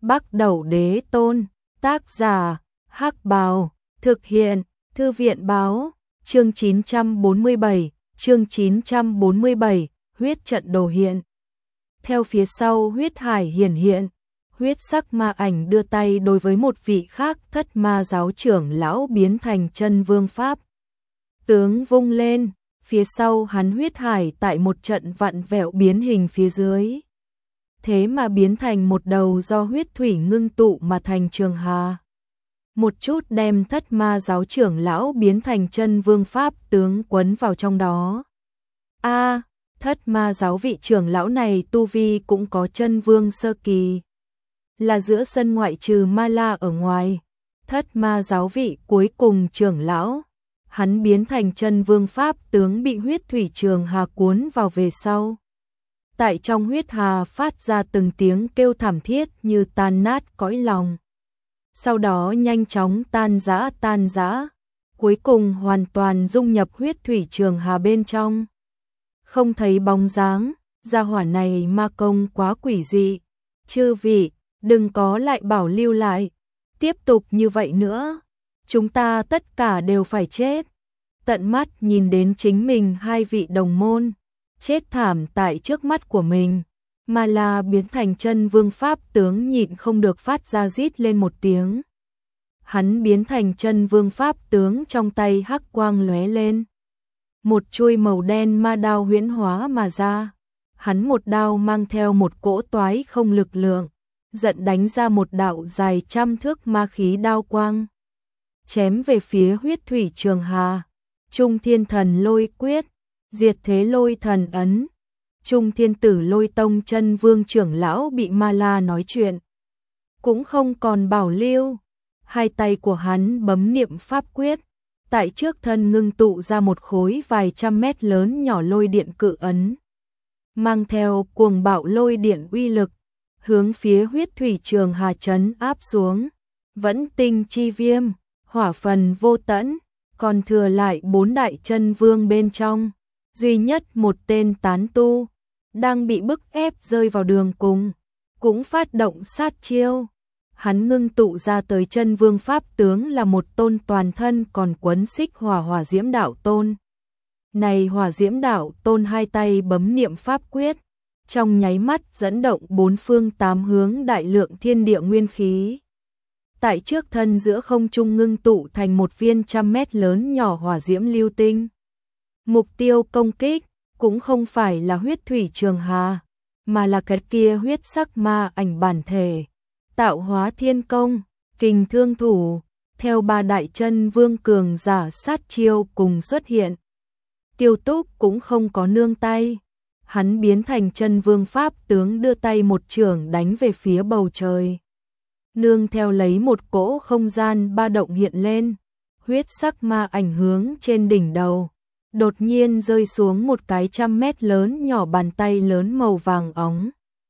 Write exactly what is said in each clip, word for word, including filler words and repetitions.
Bắc Đẩu Đế Tôn, tác giả, Hắc Bào, thực hiện, Thư viện báo, chương chín trăm bốn mươi bảy, chương chín trăm bốn mươi bảy, huyết trận đồ hiện. Theo phía sau huyết hải hiển hiện, huyết sắc ma ảnh đưa tay đối với một vị khác thất ma giáo trưởng lão biến thành chân vương pháp. Tướng vung lên, phía sau hắn huyết hải tại một trận vặn vẹo biến hình phía dưới. Thế mà biến thành một đầu do huyết thủy ngưng tụ mà thành trường hà. Một chút đem thất ma giáo trưởng lão biến thành chân vương pháp tướng quấn vào trong đó. A, thất ma giáo vị trưởng lão này tu vi cũng có chân vương sơ kỳ. Là giữa sân ngoại trừ Ma La ở ngoài, thất ma giáo vị cuối cùng trưởng lão. Hắn biến thành chân vương pháp tướng bị huyết thủy trường hà cuốn vào về sau. Tại trong huyết hà phát ra từng tiếng kêu thảm thiết như tan nát cõi lòng. Sau đó nhanh chóng tan rã tan rã, cuối cùng hoàn toàn dung nhập huyết thủy trường hà bên trong. Không thấy bóng dáng, gia hỏa này ma công quá quỷ dị. Chư vị, đừng có lại bảo lưu lại, tiếp tục như vậy nữa, chúng ta tất cả đều phải chết. Tận mắt nhìn đến chính mình hai vị đồng môn chết thảm tại trước mắt của mình, Ma La biến thành chân vương pháp tướng nhịn không được phát ra rít lên một tiếng. Hắn biến thành chân vương pháp tướng, trong tay hắc quang lóe lên. Một chuôi màu đen ma đao huyễn hóa mà ra. Hắn một đao mang theo một cỗ toái không lực lượng, giận đánh ra một đạo dài trăm thước ma khí đao quang. Chém về phía huyết thủy trường hà. Trung thiên thần lôi quyết, diệt thế lôi thần ấn. Trung thiên tử lôi tông chân vương trưởng lão bị Ma La nói chuyện cũng không còn bảo lưu. Hai tay của hắn bấm niệm pháp quyết, tại trước thân ngưng tụ ra một khối vài trăm mét lớn nhỏ lôi điện cự ấn, mang theo cuồng bạo lôi điện uy lực, hướng phía huyết thủy trường hà trấn áp xuống. Vẫn tinh chi viêm, hỏa phần vô tẫn, còn thừa lại bốn đại chân vương bên trong, duy nhất một tên tán tu đang bị bức ép rơi vào đường cùng, cũng phát động sát chiêu. Hắn ngưng tụ ra tới chân vương pháp tướng là một tôn toàn thân còn quấn xích hỏa hỏa diễm đạo tôn. Này hỏa diễm đạo tôn hai tay bấm niệm pháp quyết, trong nháy mắt dẫn động bốn phương tám hướng đại lượng thiên địa nguyên khí. Tại trước thân giữa không trung ngưng tụ thành một viên trăm mét lớn nhỏ hỏa diễm lưu tinh. Mục tiêu công kích cũng không phải là huyết thủy trường hà, mà là cái kia huyết sắc ma ảnh bản thể. Tạo hóa thiên công, kình thương thủ, theo ba đại chân vương cường giả sát chiêu cùng xuất hiện. Tiêu Túc cũng không có nương tay. Hắn biến thành chân vương pháp tướng đưa tay một chưởng đánh về phía bầu trời. Nương theo lấy một cỗ không gian ba động hiện lên, huyết sắc ma ảnh hướng trên đỉnh đầu. Đột nhiên rơi xuống một cái trăm mét lớn nhỏ bàn tay lớn màu vàng óng.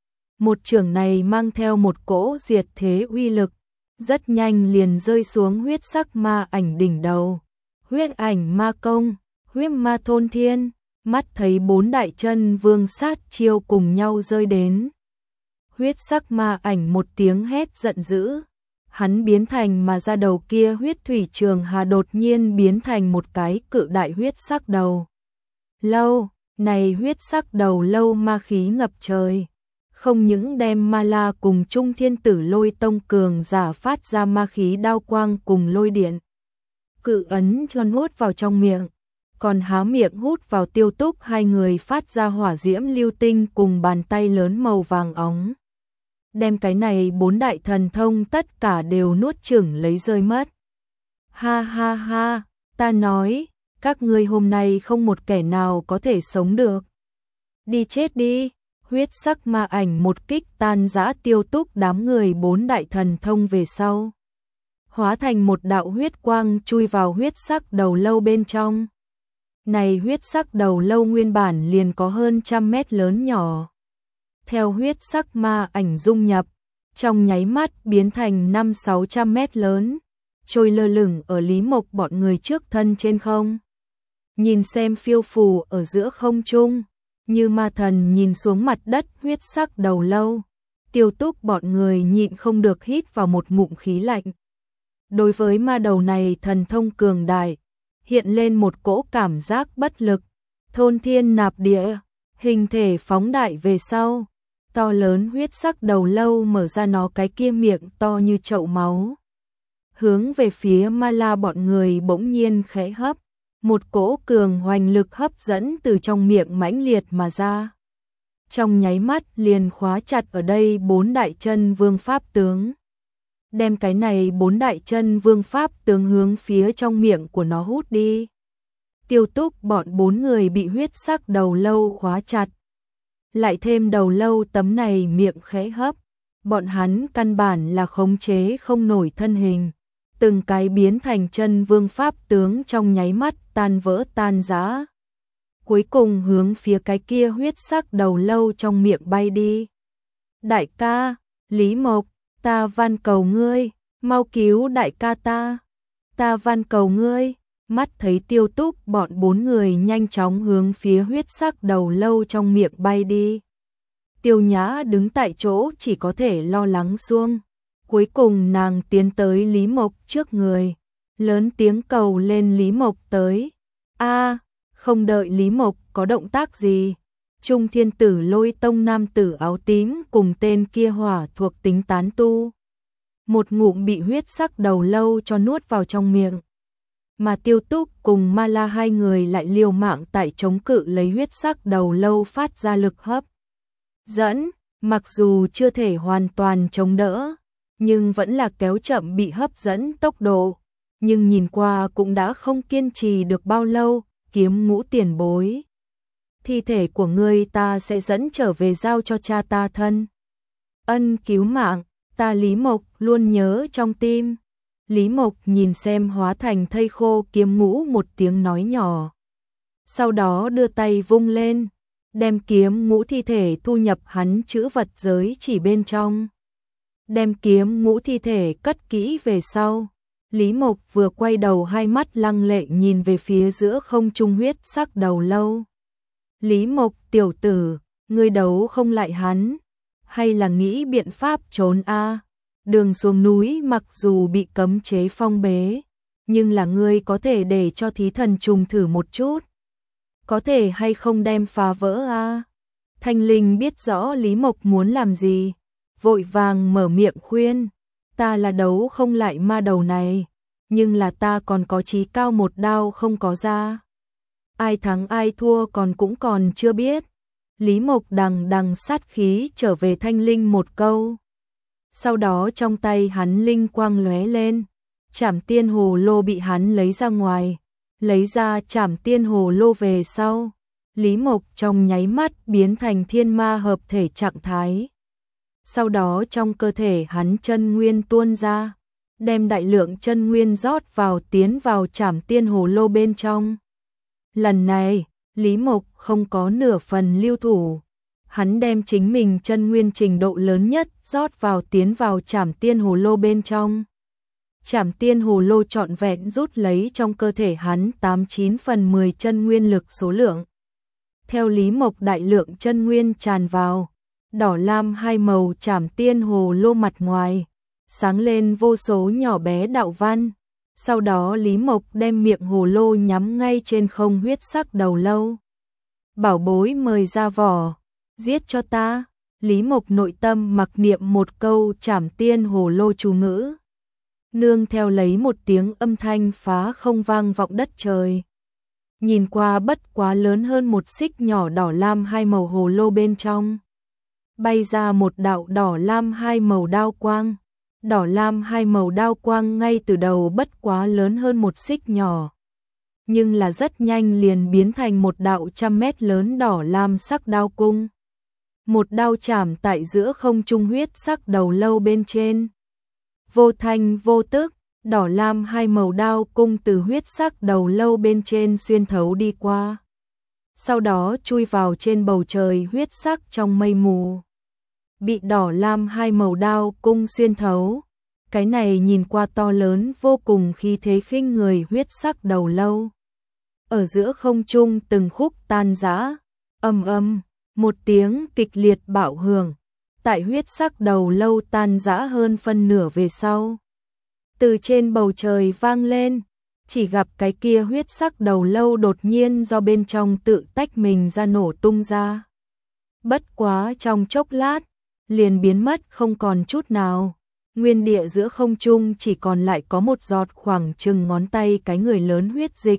Một chưởng này mang theo một cỗ diệt thế uy lực, rất nhanh liền rơi xuống huyết sắc ma ảnh đỉnh đầu. Huyết ảnh ma công, huyết ma thôn thiên, mắt thấy bốn đại chân vương sát chiêu cùng nhau rơi đến. Huyết sắc ma ảnh một tiếng hét giận dữ, hắn biến thành mà ra đầu kia huyết thủy trường hà đột nhiên biến thành một cái cự đại huyết sắc đầu lâu. Này huyết sắc đầu lâu ma khí ngập trời, không những đem Ma La cùng Trung thiên tử lôi tông cường giả phát ra ma khí đao quang cùng lôi điện cự ấn cho nuốt vào trong miệng, còn há miệng hút vào Tiêu Túc hai người phát ra hỏa diễm lưu tinh cùng bàn tay lớn màu vàng óng. Đem cái này bốn đại thần thông tất cả đều nuốt chửng lấy rơi mất. Ha ha ha, ta nói, các ngươi hôm nay không một kẻ nào có thể sống được. Đi chết đi. Huyết sắc ma ảnh một kích tan rã Tiêu Túc đám người bốn đại thần thông về sau. Hóa thành một đạo huyết quang chui vào huyết sắc đầu lâu bên trong. Này huyết sắc đầu lâu nguyên bản liền có hơn trăm mét lớn nhỏ. Theo huyết sắc ma ảnh dung nhập, trong nháy mắt biến thành năm sáu trăm mét lớn, trôi lơ lửng ở Lý Mộc bọn người trước thân trên không. Nhìn xem phiêu phù ở giữa không trung, như ma thần nhìn xuống mặt đất huyết sắc đầu lâu, Tiêu Túc bọn người nhịn không được hít vào một ngụm khí lạnh. Đối với ma đầu này thần thông cường đại, hiện lên một cỗ cảm giác bất lực, thôn thiên nạp địa, hình thể phóng đại về sau, to lớn huyết sắc đầu lâu mở ra nó cái kia miệng to như chậu máu. Hướng về phía Ma La bọn người bỗng nhiên khẽ hấp, một cỗ cường hoành lực hấp dẫn từ trong miệng mãnh liệt mà ra. Trong nháy mắt liền khóa chặt ở đây bốn đại chân vương pháp tướng. Đem cái này bốn đại chân vương pháp tướng hướng phía trong miệng của nó hút đi. Tiêu Túc bọn bốn người bị huyết sắc đầu lâu khóa chặt. Lại thêm đầu lâu tấm này miệng khẽ hấp, bọn hắn căn bản là khống chế không nổi thân hình. Từng cái biến thành chân vương pháp tướng trong nháy mắt tan vỡ tan rã. Cuối cùng hướng phía cái kia huyết sắc đầu lâu trong miệng bay đi. Đại ca, Lý Mộc, ta van cầu ngươi, mau cứu đại ca ta. Ta van cầu ngươi. Mắt thấy Tiêu Túc bọn bốn người nhanh chóng hướng phía huyết sắc đầu lâu trong miệng bay đi. Tiêu Nhã đứng tại chỗ chỉ có thể lo lắng xuông. Cuối cùng nàng tiến tới Lý Mộc trước người, lớn tiếng cầu lên Lý Mộc tới. A, không đợi Lý Mộc có động tác gì, Trung Thiên Tử Lôi Tông nam tử áo tím cùng tên kia hỏa thuộc tính tán tu. Một ngụm bị huyết sắc đầu lâu cho nuốt vào trong miệng. Mà Tiêu Túc cùng Ma La hai người lại liều mạng tại chống cự lấy huyết sắc đầu lâu phát ra lực hấp dẫn, mặc dù chưa thể hoàn toàn chống đỡ, nhưng vẫn là kéo chậm bị hấp dẫn tốc độ, nhưng nhìn qua cũng đã không kiên trì được bao lâu. Kiếm Ngũ tiền bối, thi thể của ngươi ta sẽ dẫn trở về giao cho cha ta thân. Ân cứu mạng, ta Lý Mộc luôn nhớ trong tim. Lý Mộc nhìn xem hóa thành thây khô Kiếm Ngũ một tiếng nói nhỏ. Sau đó đưa tay vung lên, đem Kiếm Ngũ thi thể thu nhập hắn trữ vật giới chỉ bên trong. Đem Kiếm Ngũ thi thể cất kỹ về sau. Lý Mộc vừa quay đầu hai mắt lăng lệ nhìn về phía giữa không trung huyết sắc đầu lâu. Lý Mộc tiểu tử, ngươi đấu không lại hắn, hay là nghĩ biện pháp trốn a? Đường xuống núi mặc dù bị cấm chế phong bế, nhưng là ngươi có thể để cho thí thần trùng thử một chút. Có thể hay không đem phá vỡ a? Thanh Linh biết rõ Lý Mộc muốn làm gì, vội vàng mở miệng khuyên. Ta là đấu không lại ma đầu này, nhưng là ta còn có chí cao một đao không có ra. Ai thắng ai thua còn cũng còn chưa biết. Lý Mộc đằng đằng sát khí trở về Thanh Linh một câu. Sau đó trong tay hắn linh quang lóe lên, Trảm Tiên Hồ Lô bị hắn lấy ra ngoài, lấy ra Trảm Tiên Hồ Lô về sau, Lý Mộc trong nháy mắt biến thành thiên ma hợp thể trạng thái. Sau đó trong cơ thể hắn chân nguyên tuôn ra, đem đại lượng chân nguyên rót vào tiến vào Trảm Tiên Hồ Lô bên trong. Lần này, Lý Mộc không có nửa phần lưu thủ. Hắn đem chính mình chân nguyên trình độ lớn nhất rót vào tiến vào Trảm Tiên Hồ Lô bên trong. Trảm Tiên Hồ Lô trọn vẹn rút lấy trong cơ thể hắn tám chín phần mười chân nguyên lực số lượng. Theo Lý Mộc đại lượng chân nguyên tràn vào, đỏ lam hai màu Trảm Tiên Hồ Lô mặt ngoài sáng lên vô số nhỏ bé đạo văn. Sau đó Lý Mộc đem miệng hồ lô nhắm ngay trên không huyết sắc đầu lâu. Bảo bối mời ra vỏ, giết cho ta. Lý Mộc nội tâm mặc niệm một câu Trảm Tiên Hồ Lô chú ngữ. Nương theo lấy một tiếng âm thanh phá không vang vọng đất trời. Nhìn qua bất quá lớn hơn một xích nhỏ đỏ lam hai màu hồ lô bên trong. Bay ra một đạo đỏ lam hai màu đao quang. Đỏ lam hai màu đao quang ngay từ đầu bất quá lớn hơn một xích nhỏ. Nhưng là rất nhanh liền biến thành một đạo trăm mét lớn đỏ lam sắc đao cung. Một đao chạm tại giữa không trung huyết sắc đầu lâu bên trên. Vô thanh vô tức, đỏ lam hai màu đao cung từ huyết sắc đầu lâu bên trên xuyên thấu đi qua. Sau đó chui vào trên bầu trời huyết sắc trong mây mù. Bị đỏ lam hai màu đao cung xuyên thấu. Cái này nhìn qua to lớn vô cùng khí thế khinh người huyết sắc đầu lâu. Ở giữa không trung từng khúc tan rã, ầm ầm, một tiếng kịch liệt bạo hưởng, tại huyết sắc đầu lâu tan rã hơn phân nửa về sau. Từ trên bầu trời vang lên, chỉ gặp cái kia huyết sắc đầu lâu đột nhiên do bên trong tự tách mình ra nổ tung ra. Bất quá trong chốc lát, liền biến mất không còn chút nào. Nguyên địa giữa không trung chỉ còn lại có một giọt khoảng chừng ngón tay cái người lớn huyết dịch.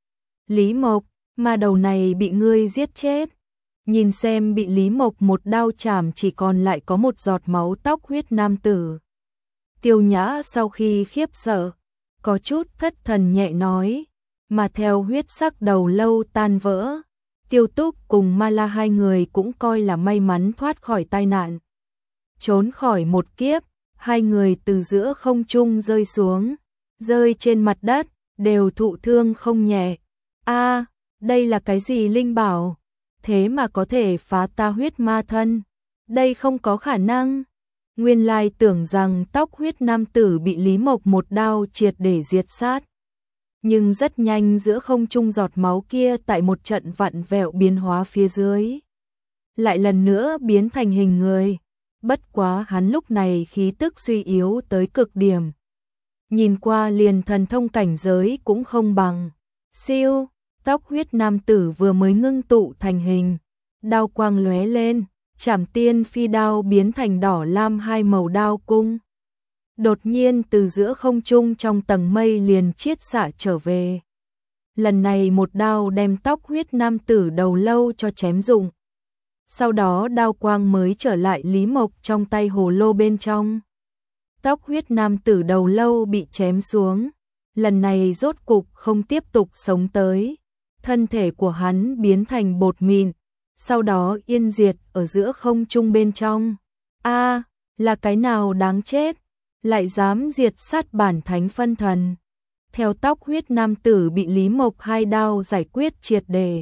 Lý Mộc, mà đầu này bị ngươi giết chết. Nhìn xem bị Lý Mộc một đao chảm chỉ còn lại có một giọt máu tóc huyết nam tử. Tiêu Nhã sau khi khiếp sợ, có chút thất thần nhẹ nói, mà theo huyết sắc đầu lâu tan vỡ, Tiêu Túc cùng Ma La hai người cũng coi là may mắn thoát khỏi tai nạn. Trốn khỏi một kiếp, hai người từ giữa không trung rơi xuống, rơi trên mặt đất, đều thụ thương không nhẹ. A, đây là cái gì linh bảo? Thế mà có thể phá ta huyết ma thân? Đây không có khả năng. Nguyên lai tưởng rằng tóc huyết nam tử bị Lý Mộc một đao triệt để diệt sát. Nhưng rất nhanh giữa không trung giọt máu kia tại một trận vặn vẹo biến hóa phía dưới. Lại lần nữa biến thành hình người. Bất quá hắn lúc này khí tức suy yếu tới cực điểm. Nhìn qua liền thần thông cảnh giới cũng không bằng. Siêu, tóc huyết nam tử vừa mới ngưng tụ thành hình. Đao quang lóe lên, Trảm Tiên phi đao biến thành đỏ lam hai màu đao cung. Đột nhiên từ giữa không trung trong tầng mây liền chiết xạ trở về. Lần này một đao đem tóc huyết nam tử đầu lâu cho chém rụng. Sau đó đao quang mới trở lại Lý Mộc trong tay hồ lô bên trong. Tóc huyết nam tử đầu lâu bị chém xuống. Lần này rốt cục không tiếp tục sống tới. Thân thể của hắn biến thành bột mịn. Sau đó yên diệt ở giữa không trung bên trong. A, là cái nào đáng chết, lại dám diệt sát bản thánh phân thần. Theo tóc huyết nam tử bị Lý Mộc hai đao giải quyết triệt đề.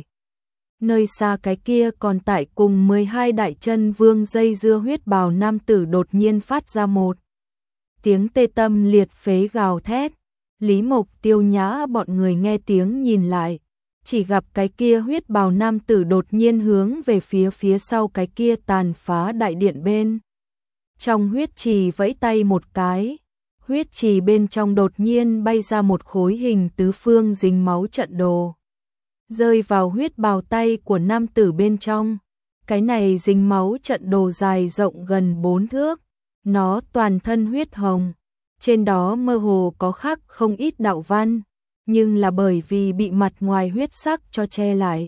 Nơi xa cái kia còn tại cùng mười hai đại chân vương dây dưa huyết bào nam tử đột nhiên phát ra một tiếng tê tâm liệt phế gào thét. Lý Mộc, Tiêu Nhã bọn người nghe tiếng nhìn lại. Chỉ gặp cái kia huyết bào nam tử đột nhiên hướng về phía phía sau cái kia tàn phá đại điện bên. Trong huyết trì vẫy tay một cái, huyết trì bên trong đột nhiên bay ra một khối hình tứ phương dính máu trận đồ. Rơi vào huyết bào tay của nam tử bên trong. Cái này dính máu trận đồ dài rộng gần bốn thước. Nó toàn thân huyết hồng. Trên đó mơ hồ có khắc không ít đạo văn. Nhưng là bởi vì bị mặt ngoài huyết sắc cho che lại.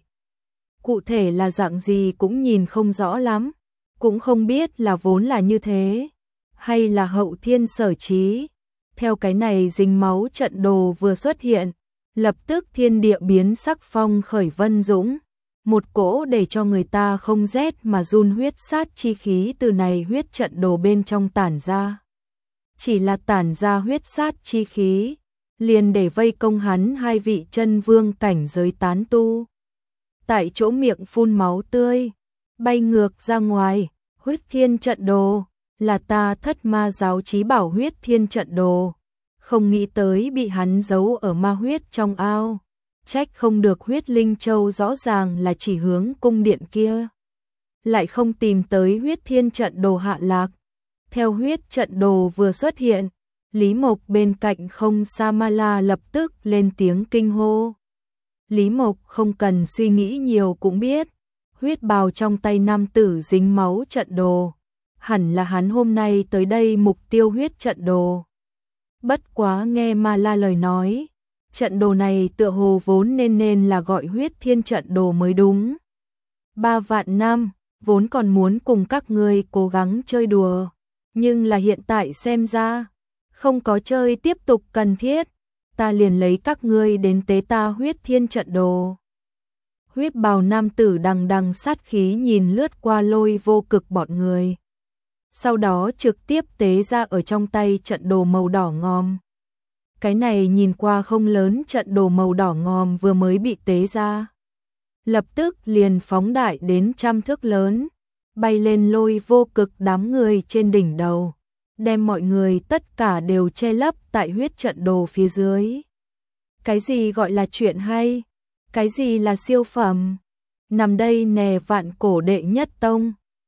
Cụ thể là dạng gì cũng nhìn không rõ lắm. Cũng không biết là vốn là như thế. Hay là hậu thiên sở trí. Theo cái này dính máu trận đồ vừa xuất hiện. Lập tức thiên địa biến sắc phong khởi vân dũng. Một cỗ để cho người ta không rét mà run huyết sát chi khí từ này huyết trận đồ bên trong tản ra. Chỉ là tản ra huyết sát chi khí. Liền để vây công hắn hai vị chân vương cảnh giới tán tu. Tại chỗ miệng phun máu tươi, bay ngược ra ngoài, huyết thiên trận đồ, là ta Thất Ma giáo chí bảo huyết thiên trận đồ. Không nghĩ tới bị hắn giấu ở ma huyết trong ao, trách không được huyết linh châu rõ ràng là chỉ hướng cung điện kia. Lại không tìm tới huyết thiên trận đồ hạ lạc. Theo huyết trận đồ vừa xuất hiện, Lý Mộc bên cạnh không xa Ma La lập tức lên tiếng kinh hô. Lý Mộc không cần suy nghĩ nhiều cũng biết, huyết bào trong tay nam tử dính máu trận đồ. Hẳn là hắn hôm nay tới đây mục tiêu huyết trận đồ. Bất quá nghe Ma La lời nói, trận đồ này tựa hồ vốn nên nên là gọi huyết thiên trận đồ mới đúng. Ba vạn năm, vốn còn muốn cùng các ngươi cố gắng chơi đùa, nhưng là hiện tại xem ra, không có chơi tiếp tục cần thiết, ta liền lấy các ngươi đến tế ta huyết thiên trận đồ. Huyết bào nam tử đằng đằng sát khí nhìn lướt qua Lôi Vô Cực bọn người. Sau đó trực tiếp tế ra ở trong tay trận đồ màu đỏ ngòm. Cái này nhìn qua không lớn, trận đồ màu đỏ ngòm vừa mới bị tế ra. Lập tức liền phóng đại đến trăm thước lớn, bay lên Lôi Vô Cực đám người trên đỉnh đầu. Đem mọi người tất cả đều che lấp tại huyết trận đồ phía dưới. Cái gì gọi là chuyện hay? Cái gì là siêu phẩm? Nằm đây nè vạn cổ đệ nhất tông.